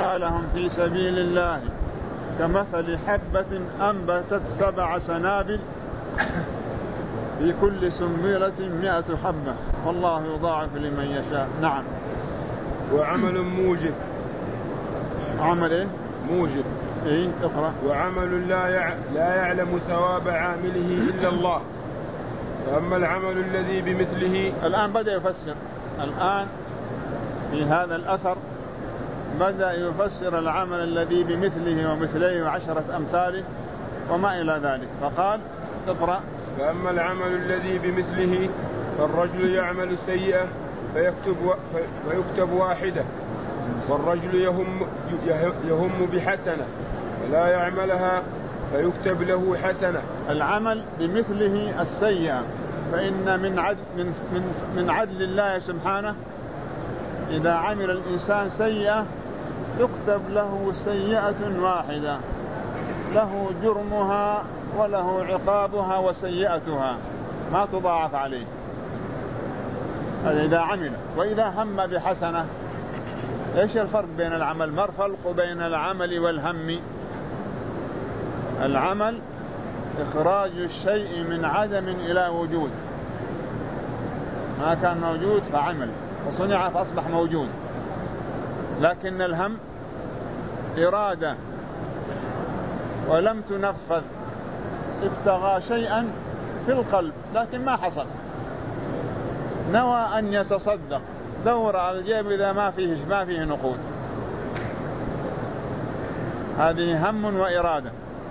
قتالهم في سبيل الله كمثل حبة أنبتت 7 سنابل في كل سنبلة 100 حبة والله يضاعف لمن يشاء. نعم. وعمل موجب. عمل إيه؟ موجب. إيه؟ اقرأ. وعمل لا يعلم ثواب عامله إلا الله. فأما العمل الذي بمثله. الآن بدأ يفسر. الآن في هذا الأثر بدأ يفسر العمل الذي بمثله ومثليه وعشرة أمثاله وما إلى ذلك. فقال اقرأ. فأما العمل الذي بمثله فالرجل يعمل سيئة فيكتب واحدة، والرجل يهم بحسنة فلا يعملها فيكتب له حسنة. العمل بمثله السيئة، فإن من عدل الله سبحانه إذا عمل الإنسان سيئة يكتب له سيئة واحدة، له جرمها وله عقابها وسيئتها ما تضاعف عليه. هذا إذا عمل. وإذا هم بحسنة، إيش الفرق بين العمل؟ ما الفرق بين العمل والهم؟ العمل إخراج الشيء من عدم إلى وجود، ما كان موجود فعمل فصنع فأصبح موجود. لكن الهم إرادة ولم تنفذ، ابتغى شيئا في القلب لكن ما حصل، نوى أن يتصدق، دور على الجيب إذا ما فيه نقود، هذه هم وإرادة.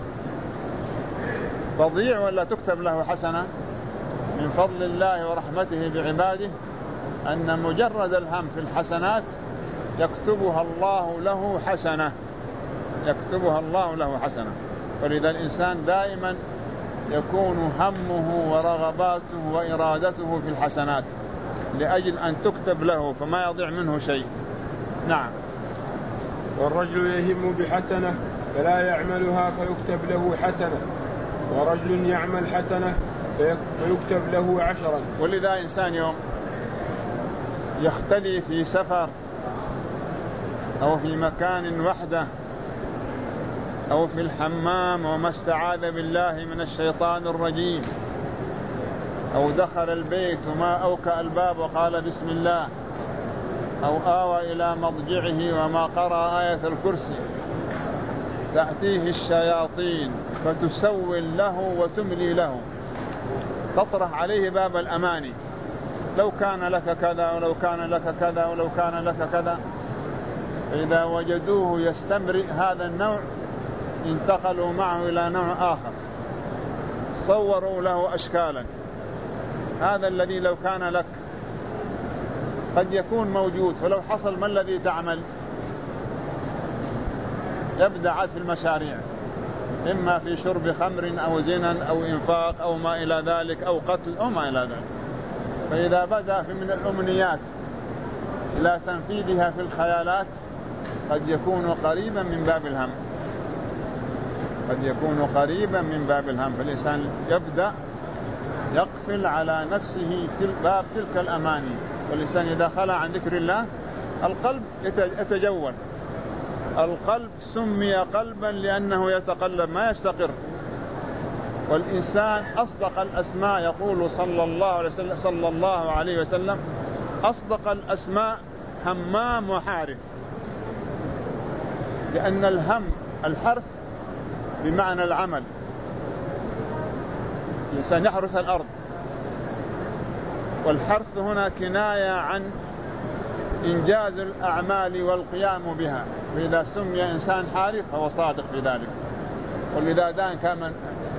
تضيع ولا تكتب له حسنة؟ من فضل الله ورحمته بعباده أن مجرد الهم في الحسنات يكتبها الله له حسنة، يكتبها الله له حسنة. ولذا الإنسان دائما يكون همه ورغباته وإرادته في الحسنات لأجل أن تكتب له فما يضيع منه شيء. نعم. والرجل يهم بحسنة فلا يعملها فيكتب له حسنة، ورجل يعمل حسنة فيكتب له 10. ولذا إنسان يوم يختلي في سفر أو في مكان وحده أو في الحمام وما استعاذ بالله من الشيطان الرجيم، أو دخل البيت وما أوكأ الباب وقال بسم الله، أو آوى إلى مضجعه وما قرأ آية الكرسي، تأتيه الشياطين فتسول له وتملي له، تطرح عليه باب الأماني، لو كان لك كذا ولو كان لك كذا ولو كان لك كذا. فإذا وجدوه يستمرئ هذا النوع انتقلوا معه إلى نوع آخر، صوروا له أشكالا. هذا الذي لو كان لك قد يكون موجود، فلو حصل ما الذي تعمل؟ يبدع في المشاريع، إما في شرب خمر أو زنا أو إنفاق أو ما إلى ذلك أو قتل أو ما إلى ذلك. فإذا بدأ من الأمنيات إلى تنفيذها في الخيالات قد يكون قريبا من باب الهم، قد يكون قريبا من باب الهم. فالإنسان يبدأ يقفل على نفسه باب تلك الأماني. والإنسان إذا خلى عن ذكر الله القلب يتجول. القلب سمي قلبا لأنه يتقلب ما يستقر. والإنسان أصدق الأسماء، يقول صلى الله عليه وسلم أصدق الأسماء همام وحارث، لأن الهم الحرث بمعنى العمل، الإنسان يحرث الأرض، والحرث هنا كناية عن إنجاز الأعمال والقيام بها. فإذا سمي إنسان حارث فهو صادق في ذلك. ولذا دان كمن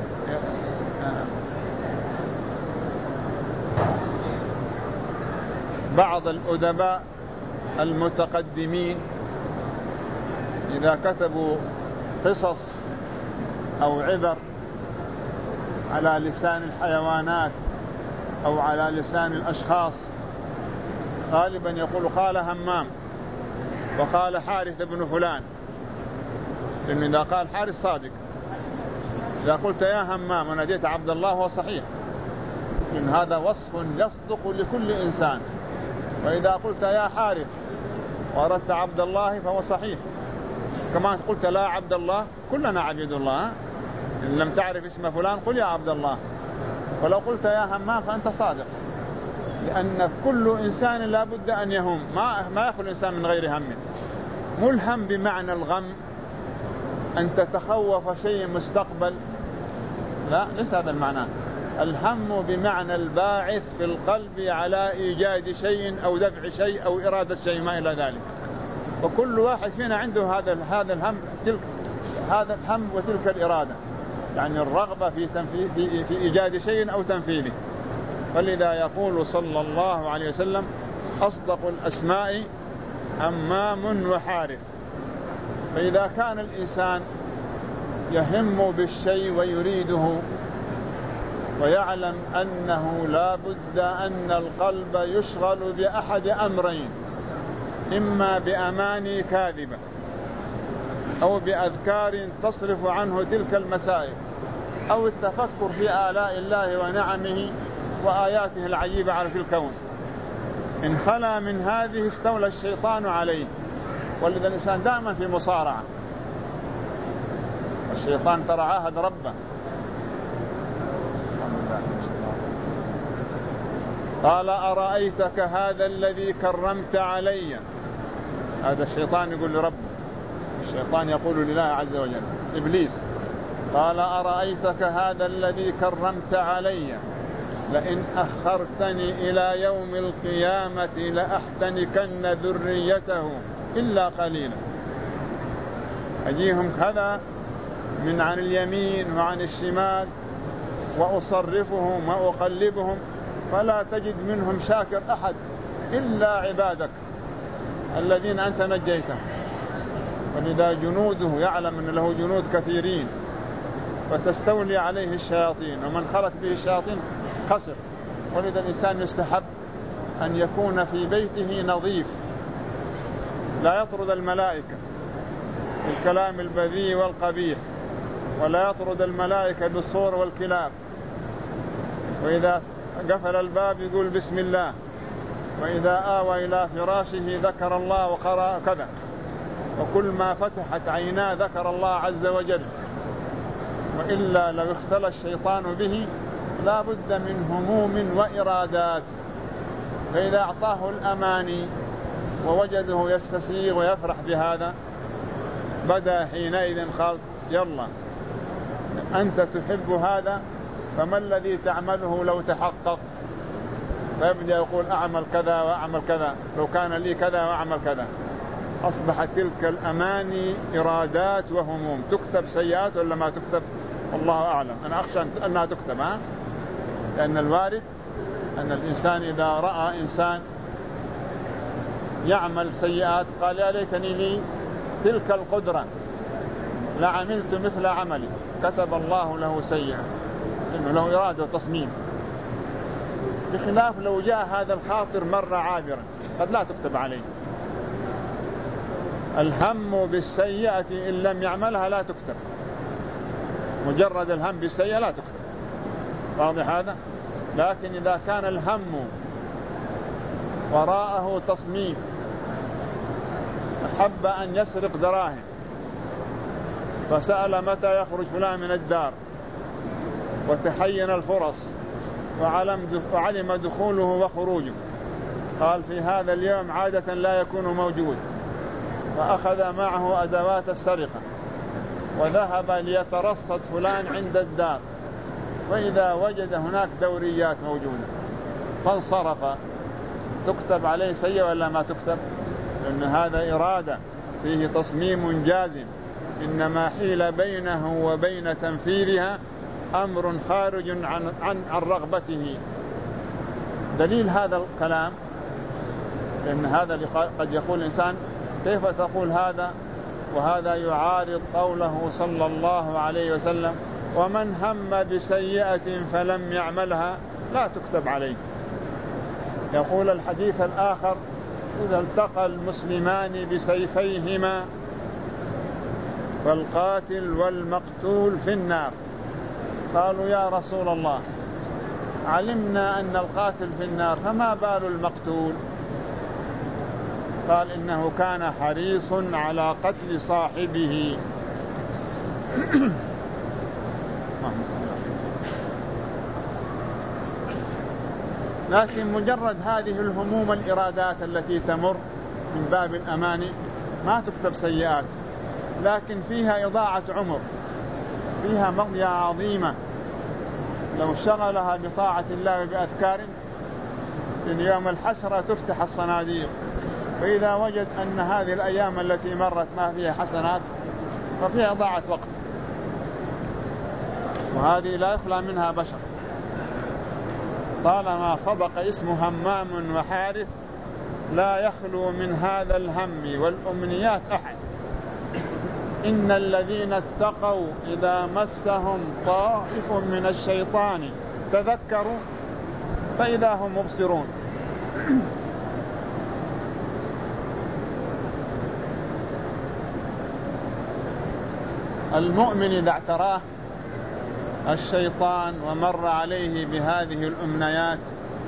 بعض الأدباء المتقدمين إذا كتبوا قصص أو عبر على لسان الحيوانات أو على لسان الأشخاص غالبا يقول قال همام وقال حارث بن فلان، لأنه إذا قال حارث صادق. إذا قلت يا همام وناديت عبد الله هو صحيح، لأن هذا وصف يصدق لكل إنسان. وإذا قلت يا حارث وأردت عبد الله فهو صحيح، كما قلت لا عبد الله، كلنا عبيد الله. إن لم تعرف اسم فلان قل يا عبد الله، ولو قلت يا همام فأنت صادق، لأن كل إنسان لا بد أن يهم، ما يخلو الإنسان من غير هم. ملهم بمعنى الغم، أن تتخوف شيء مستقبل، لا، ليس هذا المعنى. الهم بمعنى الباعث في القلب على إيجاد شيء أو دفع شيء أو إرادة شيء ما إلى ذلك. وكل واحد فينا عنده هذا الهم، هذا الهم وتلك الإرادة، يعني الرغبة في إيجاد شيء أو تنفيذه. فلذا يقول صلى الله عليه وسلم: أصدق الأسماء همام وحارث. فإذا كان الإنسان يهم بالشيء ويريده ويعلم أنه لا بد أن القلب يشغل بأحد أمرين: إما بأماني كاذبة أو بأذكار تصرف عنه تلك المسائل، أو التفكر في آلاء الله ونعمه وآياته العجيبة على في الكون. إن خلا من هذه استولى الشيطان عليه. ولذا الإنسان دائما في مصارعة، الشيطان ترى عاهد ربه. قال: أرأيتك هذا الذي كرمت علي. هذا الشيطان يقول لربه، الشيطان يقول لله عز وجل، إبليس. قال: أرأيتك هذا الذي كرمت علي لئن أخرتني إلى يوم القيامة لأحتنكن ذريته إلا قليلا. أجيهم كذا من عن اليمين وعن الشمال وأصرفهم وأقلبهم، فلا تجد منهم شاكر أحد إلا عبادك الذين أنت نجيتهم. ولذا جنوده يعلم أن له جنود كثيرين، فتستولي عليه الشياطين، ومن خلت به الشياطين خسر. ولذا الإنسان يستحب أن يكون في بيته نظيف، لا يطرد الملائكة بالكلام البذيء والقبيح، ولا يطرد الملائكة بالصور والكلاب. وإذا قفل الباب يقول بسم الله، وإذا آوى إلى فراشه ذكر الله وقرأ كذا، وكل ما فتحت عيناه ذكر الله عز وجل. وإلا لو اختلى الشيطان به لا بد من هموم وإرادات. فإذا أعطاه الأماني ووجده يستسيغ ويفرح بهذا، بدأ حينئذ خلط: يلا أنت تحب هذا، فما الذي تعمله لو تحقق؟ فيبدأ يقول: أعمل كذا وأعمل كذا، لو كان لي كذا وأعمل كذا. أصبحت تلك الأماني إرادات وهموم. تكتب سيئات ولا ما تكتب؟ والله أعلم. أنا أخشى أنها تكتب، لأن الوارد أن الإنسان إذا رأى إنسان يعمل سيئات قال: يا ليتني لي تلك القدرة لعملت مثل عملي. كتب الله له سيئة، إنه له إرادة وتصميم. بخلاف لو جاء هذا الخاطر مرة عابرا قد لا تكتب عليه. الهم بالسيئة إن لم يعملها لا تكتب، مجرد الهم بالسيئة لا تكتب، واضح هذا؟ لكن إذا كان الهم وراءه تصميم، أحب أن يسرق دراهم فسأل متى يخرج فلان من الدار، وتحين الفرص وعلم دخوله وخروجه، قال: في هذا اليوم عادة لا يكون موجود. فأخذ معه أدوات السرقة وذهب ليترصد فلان عند الدار، وإذا وجد هناك دوريات موجودة فانصرف. تكتب عليه سيئة ولا ما تكتب؟ لأن هذا إرادة فيه تصميم جازم، إنما حيل بينه وبين تنفيذها أمر خارج عن رغبته. دليل هذا الكلام لأن هذا قد يقول الإنسان: كيف تقول هذا وهذا يعارض قوله صلى الله عليه وسلم: ومن هم بسيئة فلم يعملها لا تكتب عليه. يقول الحديث الآخر: إذا التقى المسلمان بسيفيهما فالقاتل والمقتول في النار. قالوا: يا رسول الله، علمنا أن القاتل في النار، فما بال المقتول؟ قال إنه كان حريص على قتل صاحبه. لكن مجرد هذه الهموم الإرادات التي تمر من باب الأماني ما تكتب سيئات، لكن فيها إضاعة عمر، فيها مضيعة عظيمة. لو شغلها بطاعة الله وبأذكار إن يوم الحسرة تفتح الصناديق، فإذا وجد أن هذه الأيام التي مرت ما فيها حسنات ففيها إضاعة وقت، وهذه لا يخلى منها بشر. طالما صدق اسم همام وحارث لا يخلو من هذا الهم والأمنيات أحد. إن الذين اتقوا إذا مسهم طائف من الشيطان تذكروا فإذا هم مبصرون. المؤمن إذا اعتراه الشيطان ومر عليه بهذه الأمنيات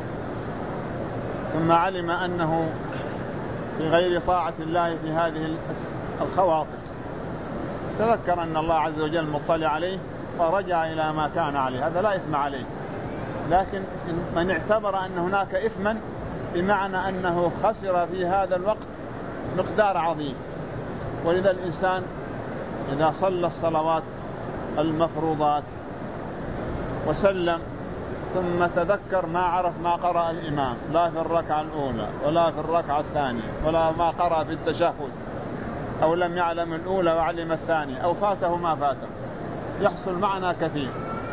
ثم علم أنه في غير طاعة الله في هذه الخواطر، تذكر أن الله عز وجل مطلع عليه فرجع إلى ما كان عليه، هذا لا إثم عليه. لكن من اعتبر أن هناك إثما بمعنى أنه خسر في هذا الوقت مقدار عظيم. ولذا الإنسان إذا صلى الصلوات المفروضات وسلم ثم تذكر ما عرف ما قرأ الإمام لا في الركعة الأولى ولا في الركعة الثانية ولا ما قرأ في التشهد، أو لم يعلم الأولى وعلم الثانية، أو فاته ما فاته، يحصل معنا كثير.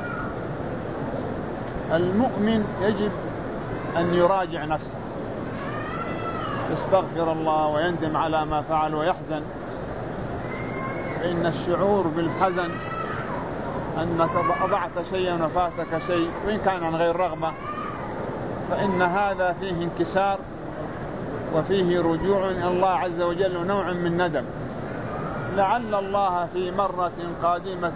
المؤمن يجب أن يراجع نفسه، يستغفر الله ويندم على ما فعل ويحزن، فإن الشعور بالحزن أنك أضعت شيئا وفاتك شيء وإن كان عن غير رغبة، فإن هذا فيه انكسار وفيه رجوع إلى الله عز وجل ونوع من ندم. لعل الله في مرة قادمة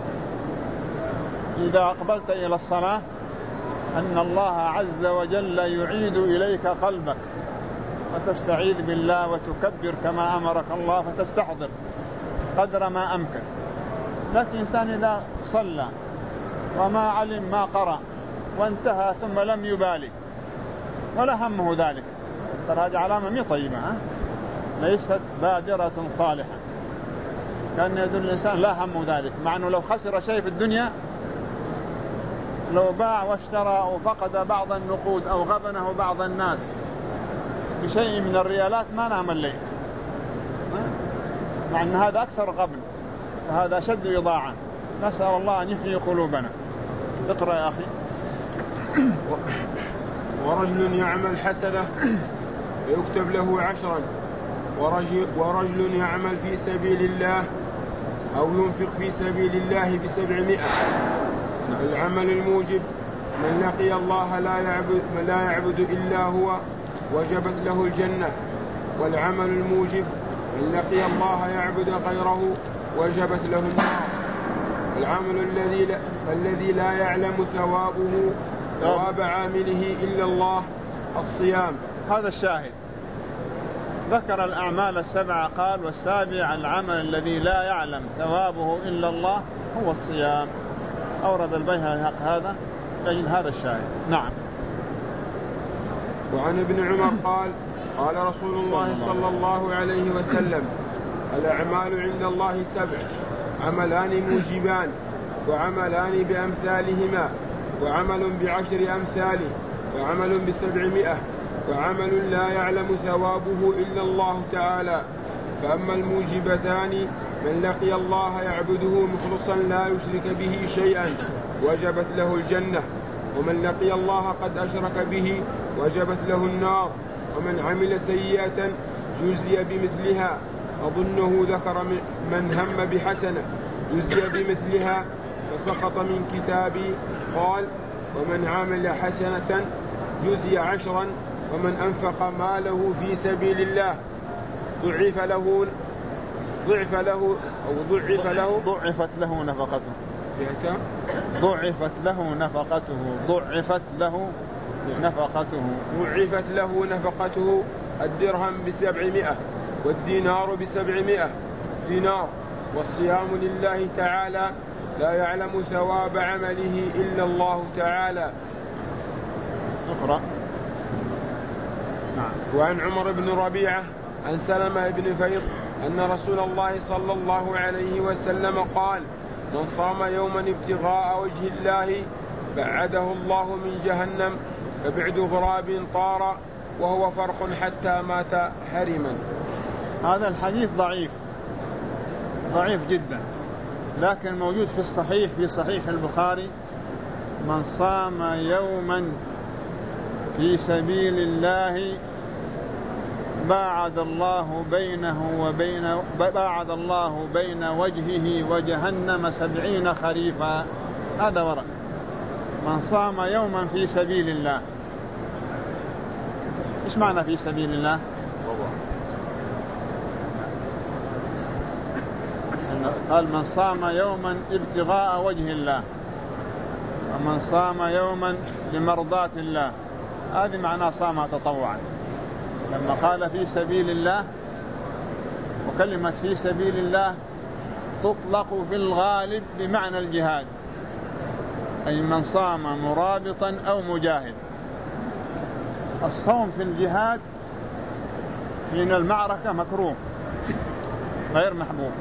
إذا أقبلت إلى الصلاة أن الله عز وجل يعيد إليك قلبك وتستعيذ بالله وتكبر كما أمرك الله فتستحضر قدر ما أمكن. لكن إنسان إذا صلى وما علم ما قرأ وانتهى ثم لم يبالي ولا همه ذلك، ترى هذه علامة مي طيبة، ليست بادرة صالحة. كان يدل الإنسان لا هم ذلك، مع أنه لو خسر شيء في الدنيا، لو باع واشترى وفقد بعض النقود أو غبنه بعض الناس بشيء من الريالات ما نام الليل، مع أن هذا أكثر غبن، فهذا أشد إضاعة. نسأل الله أن يحيي قلوبنا. اقرأ يا أخي. ورجل يعمل حسنة فيكتب له 10، ورجل يعمل في سبيل الله أو ينفق في سبيل الله ب700. العمل الموجب من لقي الله لا يعبد إلا هو وجبت له الجنة، والعمل الموجب من لقي الله يعبد غيره وجبت له النار. العمل الذي لا يعلم ثواب عامله إلا الله الصيام. هذا الشاهد. ذكر الأعمال 7 قال والسابع العمل الذي لا يعلم ثوابه إلا الله هو الصيام. أورد البيهقي هذا أجل هذا الشاهد. نعم. وعن ابن عمر قال رسول الله صلى الله عليه وسلم الأعمال عند الله 7، عملان موجبان وعملان بأمثالهما وعمل ب10 أمثاله وعمل ب700 وعمل لا يعلم ثوابه إلا الله تعالى. فأما الموجبتان من لقي الله يعبده مخلصا لا يشرك به شيئا وجبت له الجنة، ومن لقي الله قد أشرك به وجبت له النار. ومن عمل سيئة جزي بمثلها، أظنه ذكر من هم بحسنة جزي بمثلها فسقط من كتابي. قال ومن عمل حسنة جزي 10، ومن أنفق ماله في سبيل الله ضعفت له نفقته الدرهم ب700 والدينار ب700 دينار. والصيام لله تعالى لا يعلم ثواب عمله إلا الله تعالى. اقرأ. وعن عمر بن ربيعة عن سلمة بن فيض أن رسول الله صلى الله عليه وسلم قال: من صام يوما ابتغاء وجه الله بعده الله من جهنم كبعد غراب طار وهو فرخ حتى مات حرما. هذا الحديث ضعيف جدا، لكن موجود في الصحيح، في صحيح البخاري: من صام يوما في سبيل الله باعد الله بين وجهه وجهنم 70 خريفا. هذا ورد. من صام يوما في سبيل الله، إيش معنى في سبيل الله؟ قال: من صام يوما ابتغاء وجه الله، ومن صام يوما لمرضاة الله. هذه معناه صام تطوعا. لما قال في سبيل الله، وكلمة في سبيل الله تطلق في الغالب بمعنى الجهاد، أي من صام مرابطا أو مجاهد. الصوم في الجهاد حين المعركة مكروه غير محبوب،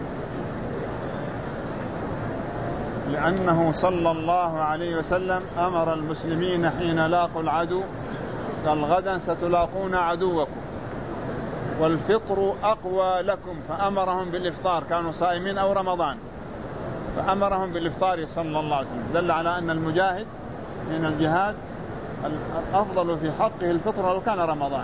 لأنه صلى الله عليه وسلم أمر المسلمين حين لاقوا العدو قال: غدا ستلاقون عدوكم والفطر أقوى لكم، فأمرهم بالإفطار. كانوا صائمين أو رمضان، فأمرهم بالإفطار صلى الله عليه وسلم. دل على أن المجاهد من الجهاد الأفضل في حقه الفطر لو كان رمضان.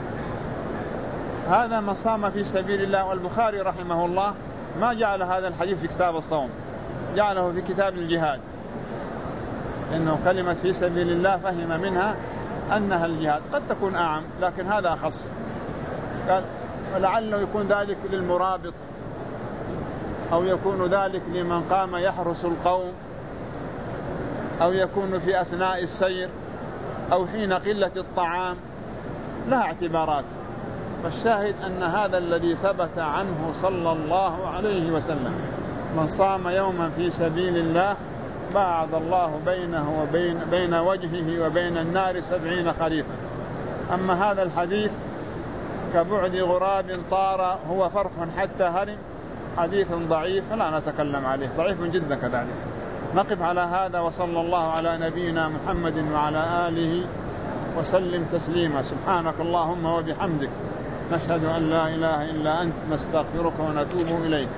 هذا من صام في سبيل الله. والبخاري رحمه الله ما جعل هذا الحديث في كتاب الصوم، جعله في كتاب الجهاد، إنه كلمة في سبيل الله فهم منها أنها الجهاد. قد تكون أعم، لكن هذا أخص. قال: ولعله يكون ذلك للمرابط، أو يكون ذلك لمن قام يحرس القوم، أو يكون في أثناء السير، أو حين قلة الطعام. لها اعتبارات. فالشاهد أن هذا الذي ثبت عنه صلى الله عليه وسلم: من صام يوما في سبيل الله باعد الله بينه بين وجهه وبين النار 70 خريفا. أما هذا الحديث كبعد غراب طار هو فرخ حتى هرم، حديث ضعيف فلا نتكلم عليه، ضعيف جدا كذلك. نقف على هذا، وصلى الله على نبينا محمد وعلى آله وسلم تسليما. سبحانك اللهم وبحمدك، نشهد أن لا إله إلا أنت، نستغفرك ونتوب إليك.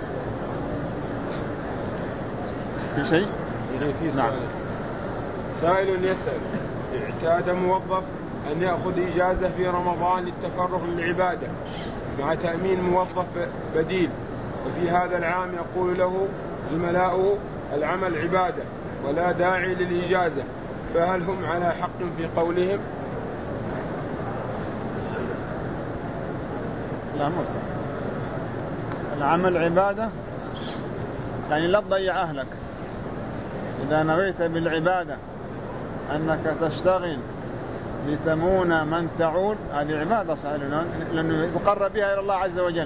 في شيء؟ نعم. سائل يسأل: اعتاد موظف أن يأخذ إجازة في رمضان للتفرغ للعبادة مع تأمين موظف بديل، وفي هذا العام يقول له زملاؤه العمل عبادة ولا داعي للإجازة، فهل هم على حق في قولهم؟ لا، موسى العمل عبادة يعني لا تضيع أهلك. إذا نويت بالعبادة أنك تشتغل لتمون من تعول، هذه عبادة صحيح، لأنه يتقرب بها إلى الله عز وجل.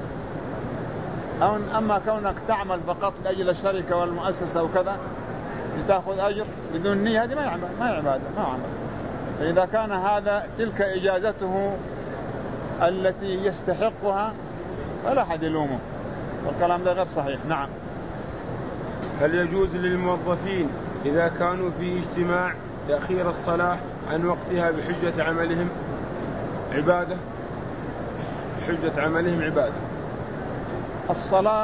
أما كونك تعمل فقط لأجل الشركة والمؤسسة وكذا لتأخذ أجر بدون نية، هذه ما عبادة، ما عمل. فإذا كان هذا تلك إجازته التي يستحقها فلا أحد يلومه، والكلام ده غير صحيح. نعم. هل يجوز للموظفين إذا كانوا في اجتماع تأخير الصلاة عن وقتها بحجة عملهم عبادة؟ حجة عملهم عبادة. الصلاة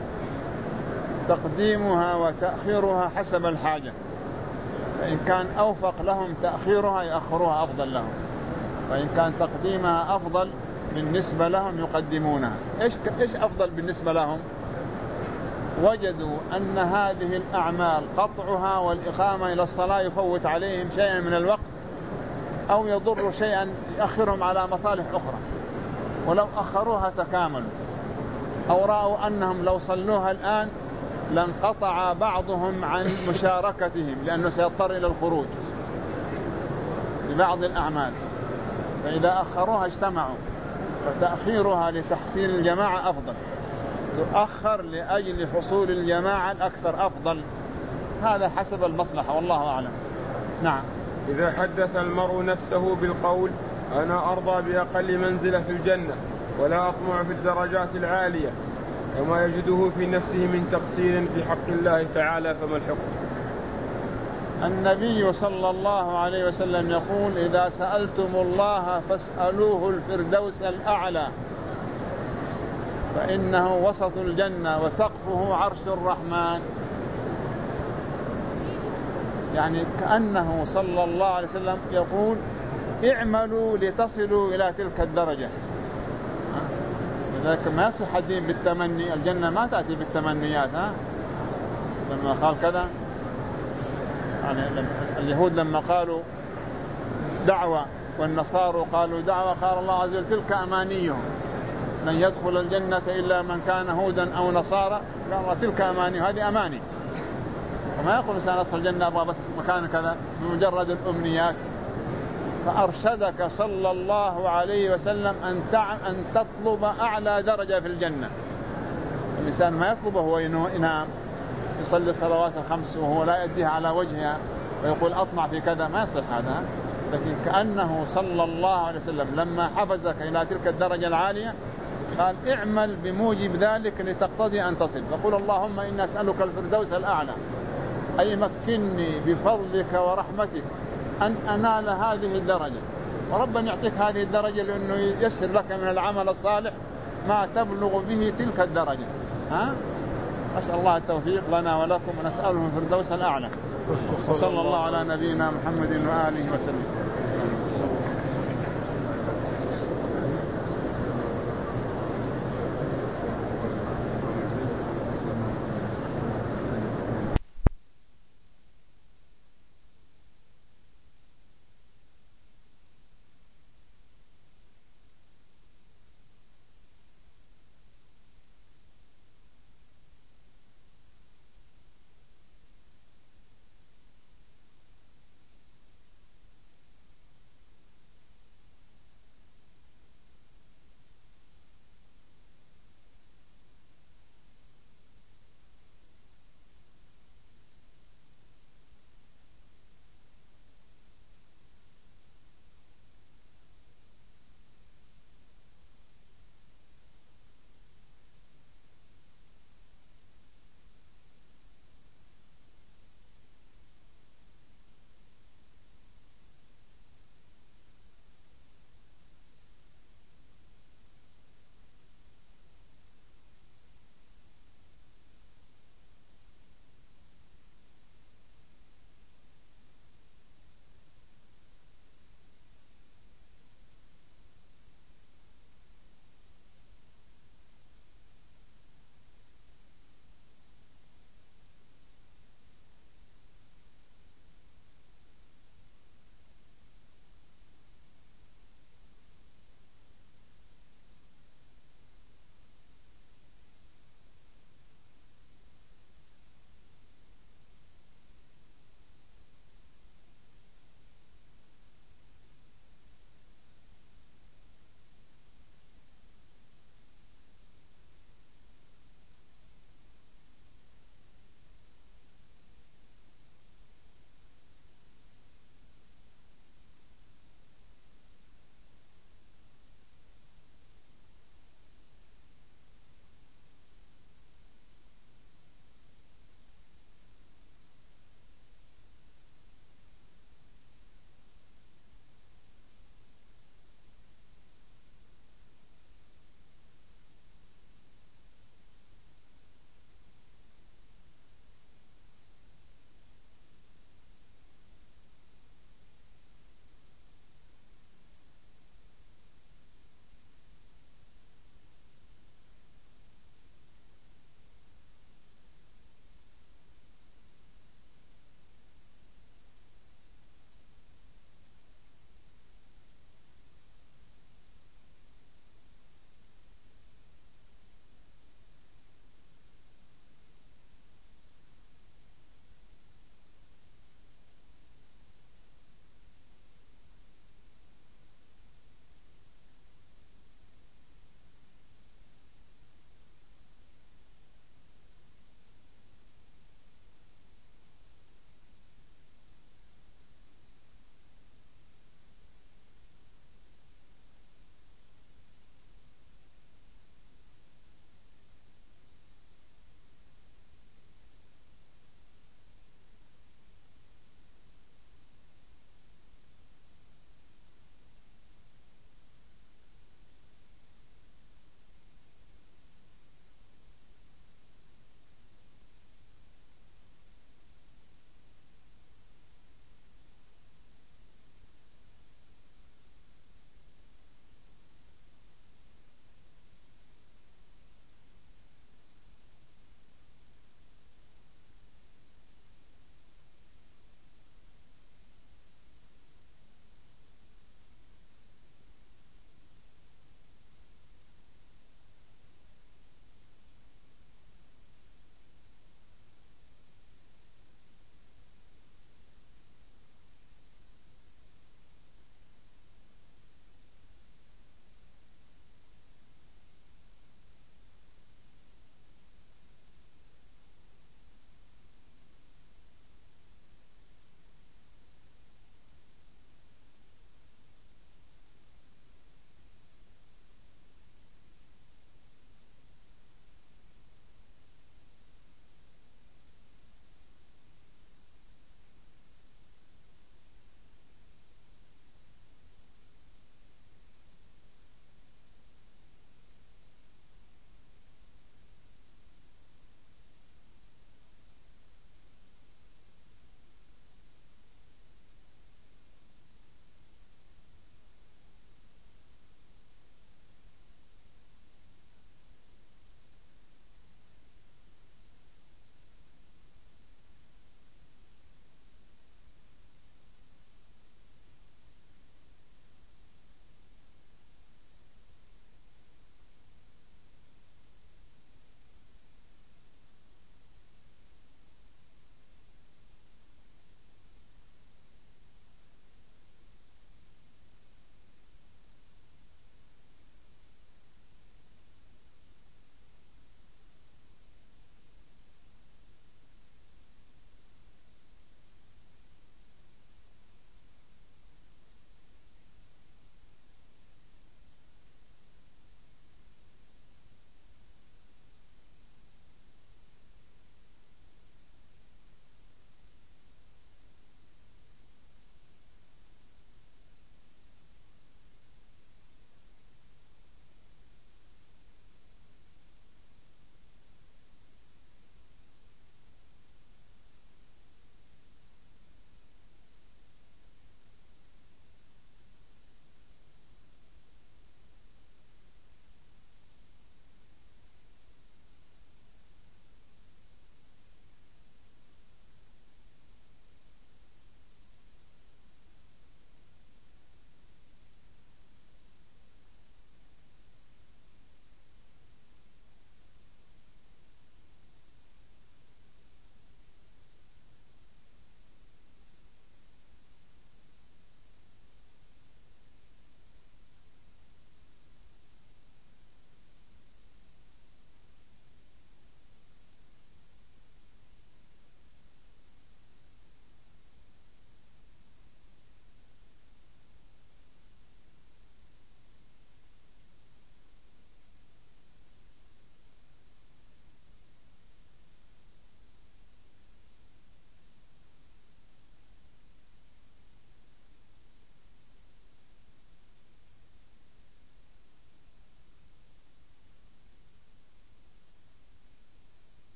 تقديمها وتأخيرها حسب الحاجة، فإن كان أوفق لهم تأخيرها يأخروها أفضل لهم، وإن كان تقديمها أفضل بالنسبة لهم يقدمونها. إيش أفضل بالنسبة لهم؟ وجدوا أن هذه الأعمال قطعها والإقامة إلى الصلاة يفوت عليهم شيئا من الوقت، أو يضر شيئا يأخرهم على مصالح أخرى، ولو أخروها تكاملوا، أو رأوا أنهم لو صلوها الآن لانقطع بعضهم عن مشاركتهم لأنه سيضطر إلى الخروج لبعض الأعمال، فإذا أخروها اجتمعوا. فتأخيرها لتحصيل الجماعة أفضل، تؤخر لأجل حصول الجماعة الأكثر أفضل، هذا حسب المصلحة والله أعلم. نعم. إذا حدث المرء نفسه بالقول أنا أرضى بأقل منزلة في الجنة ولا أطمع في الدرجات العالية وما يجده في نفسه من تقصير في حق الله تعالى، فما الحكم؟ النبي صلى الله عليه وسلم يقول إذا سألتم الله فاسألوه الفردوس الأعلى فإنه وسط الجنة وسقفه عرش الرحمن. يعني كأنه صلى الله عليه وسلم يقول اعملوا لتصلوا إلى تلك الدرجة. لذلك ما يصح الدين بالتمني، الجنة ما تأتي بالتمنيات. لما قال كذا يعني اليهود لما قالوا دعوة والنصارى قالوا دعوة، قال الله عز وجل تلك أمانيهم لن يدخل الجنة إلا من كان هودا أو نصارى، قال تلك أماني، هذه أماني، وما يقول سندخل الجنة أبغى بس مكان كذا بمجرد الأمنيات. فأرشدك صلى الله عليه وسلم أن تطلب أعلى درجة في الجنة. الإنسان ما يطلبه هو ينام يصلي الصلوات الخمس وهو لا يؤديها على وجهها ويقول أطمع في كذا، ما يصح هذا. لكن كأنه صلى الله عليه وسلم لما حفزك إلى تلك الدرجة العالية قال اعمل بموجب ذلك لتقتضي أن تصل، فقل اللهم إني أسألك الفردوس الأعلى، أي مكنني بفضلك ورحمتك أن أنال هذه الدرجة، وربنا يعطيك هذه الدرجة لأنه ييسر لك من العمل الصالح ما تبلغ به تلك الدرجة. أسأل الله التوفيق لنا ولكم ونسأله الفردوس الأعلى. وصلى الله على نبينا محمد وآله وسلم.